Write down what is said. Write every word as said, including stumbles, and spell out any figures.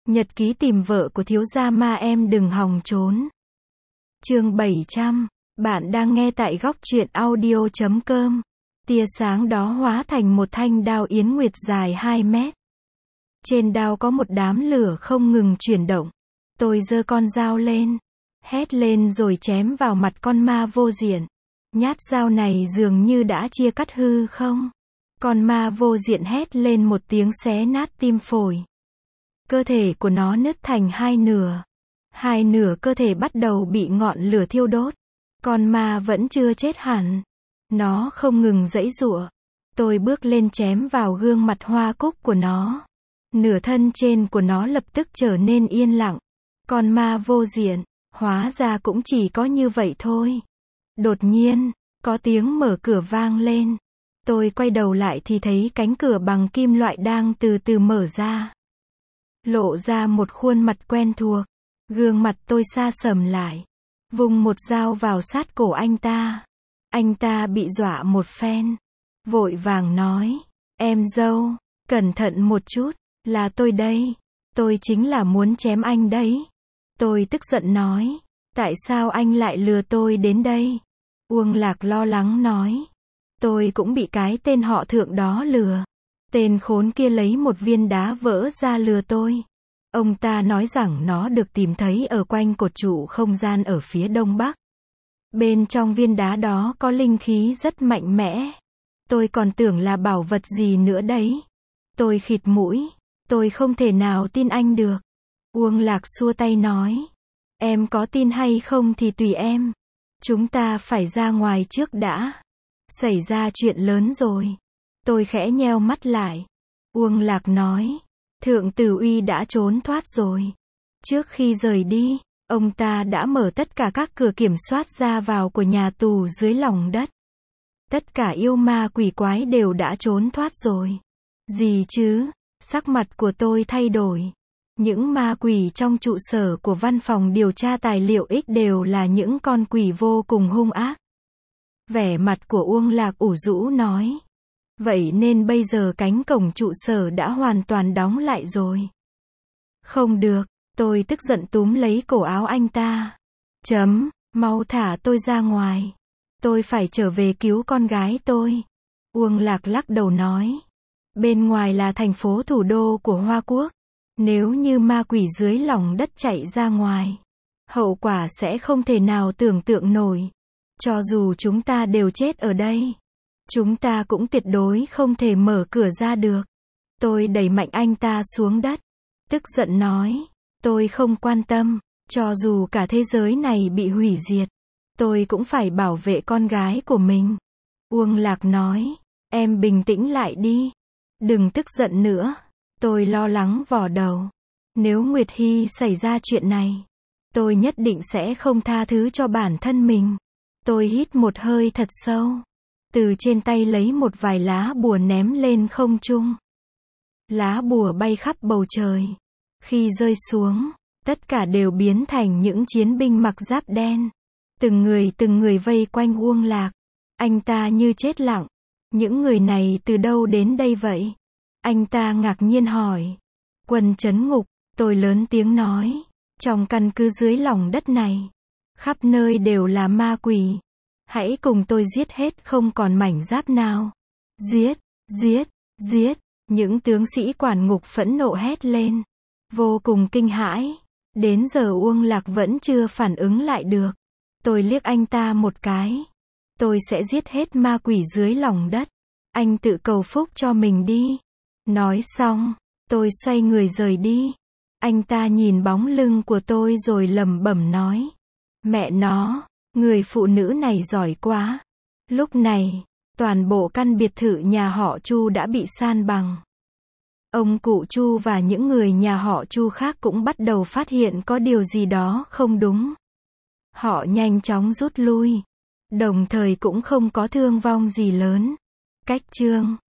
Nhật ký tìm vợ của thiếu gia Ma Em đừng hòng trốn. Chương bảy trăm. Bạn đang nghe tại góc truyện audio chấm com. Tia sáng đó hóa thành một thanh đao yến nguyệt dài hai mét. Trên đao có một đám lửa không ngừng chuyển động. Tôi giơ con dao lên, hét lên rồi chém vào mặt con ma vô diện. Nhát dao này dường như đã chia cắt hư không. Con ma vô diện hét lên một tiếng xé nát tim phổi. Cơ thể của nó nứt thành hai nửa. Hai nửa cơ thể bắt đầu bị ngọn lửa thiêu đốt. Con ma vẫn chưa chết hẳn. Nó không ngừng giãy giụa. Tôi bước lên chém vào gương mặt hoa cúc của nó. Nửa thân trên của nó lập tức trở nên yên lặng. Con ma vô diện, hóa ra cũng chỉ có như vậy thôi. Đột nhiên, có tiếng mở cửa vang lên. Tôi quay đầu lại thì thấy cánh cửa bằng kim loại đang từ từ mở ra. Lộ ra một khuôn mặt quen thuộc. Gương mặt tôi sa sầm lại. Vùng một dao vào sát cổ anh ta. Anh ta bị dọa một phen. Vội vàng nói, em dâu, cẩn thận một chút, là tôi đây. Tôi chính là muốn chém anh đấy. Tôi tức giận nói, tại sao anh lại lừa tôi đến đây? Uông Lạc lo lắng nói, tôi cũng bị cái tên họ Thượng đó lừa. Tên khốn kia lấy một viên đá vỡ ra lừa tôi. Ông ta nói rằng nó được tìm thấy ở quanh cột trụ không gian ở phía đông bắc. Bên trong viên đá đó có linh khí rất mạnh mẽ. Tôi còn tưởng là bảo vật gì nữa đấy. Tôi khịt mũi. Tôi không thể nào tin anh được. Uông Lạc xua tay nói, em có tin hay không thì tùy em. Chúng ta phải ra ngoài trước đã. Xảy ra chuyện lớn rồi. Tôi khẽ nheo mắt lại. Uông Lạc nói, Thượng Tử Uy đã trốn thoát rồi. Trước khi rời đi, ông ta đã mở tất cả các cửa kiểm soát ra vào của nhà tù dưới lòng đất. Tất cả yêu ma quỷ quái đều đã trốn thoát rồi. Gì chứ? Sắc mặt của tôi thay đổi. Những ma quỷ trong trụ sở của văn phòng điều tra tài liệu X đều là những con quỷ vô cùng hung ác. Vẻ mặt của Uông Lạc ủ rũ nói, vậy nên bây giờ cánh cổng trụ sở đã hoàn toàn đóng lại rồi. Không được, tôi tức giận túm lấy cổ áo anh ta. Chấm, mau thả tôi ra ngoài. Tôi phải trở về cứu con gái tôi. Uông Lạc lắc đầu nói, bên ngoài là thành phố thủ đô của Hoa Quốc. Nếu như ma quỷ dưới lòng đất chạy ra ngoài, hậu quả sẽ không thể nào tưởng tượng nổi. Cho dù chúng ta đều chết ở đây, chúng ta cũng tuyệt đối không thể mở cửa ra được. Tôi đẩy mạnh anh ta xuống đất. Tức giận nói, tôi không quan tâm. Cho dù cả thế giới này bị hủy diệt, tôi cũng phải bảo vệ con gái của mình. Uông Lạc nói, em bình tĩnh lại đi. Đừng tức giận nữa. Tôi lo lắng vò đầu. Nếu Nguyệt Hy xảy ra chuyện này, tôi nhất định sẽ không tha thứ cho bản thân mình. Tôi hít một hơi thật sâu. Từ trên tay lấy một vài lá bùa ném lên không trung. Lá bùa bay khắp bầu trời. Khi rơi xuống, tất cả đều biến thành những chiến binh mặc giáp đen. Từng người từng người vây quanh Uông Lạc. Anh ta như chết lặng. Những người này từ đâu đến đây vậy? Anh ta ngạc nhiên hỏi. Quân trấn ngục, tôi lớn tiếng nói. Trong căn cứ dưới lòng đất này, khắp nơi đều là ma quỷ. Hãy cùng tôi giết hết không còn mảnh giáp nào. Giết, giết, giết. Những tướng sĩ quản ngục phẫn nộ hét lên. Vô cùng kinh hãi. Đến giờ Uông Lạc vẫn chưa phản ứng lại được. Tôi liếc anh ta một cái. Tôi sẽ giết hết ma quỷ dưới lòng đất. Anh tự cầu phúc cho mình đi. Nói xong, tôi xoay người rời đi. Anh ta nhìn bóng lưng của tôi rồi lẩm bẩm nói. Mẹ nó, người phụ nữ này giỏi quá. Lúc này, toàn bộ căn biệt thự nhà họ Chu đã bị san bằng. Ông cụ Chu và những người nhà họ Chu khác cũng bắt đầu phát hiện có điều gì đó không đúng. Họ nhanh chóng rút lui. Đồng thời cũng không có thương vong gì lớn. Cách chương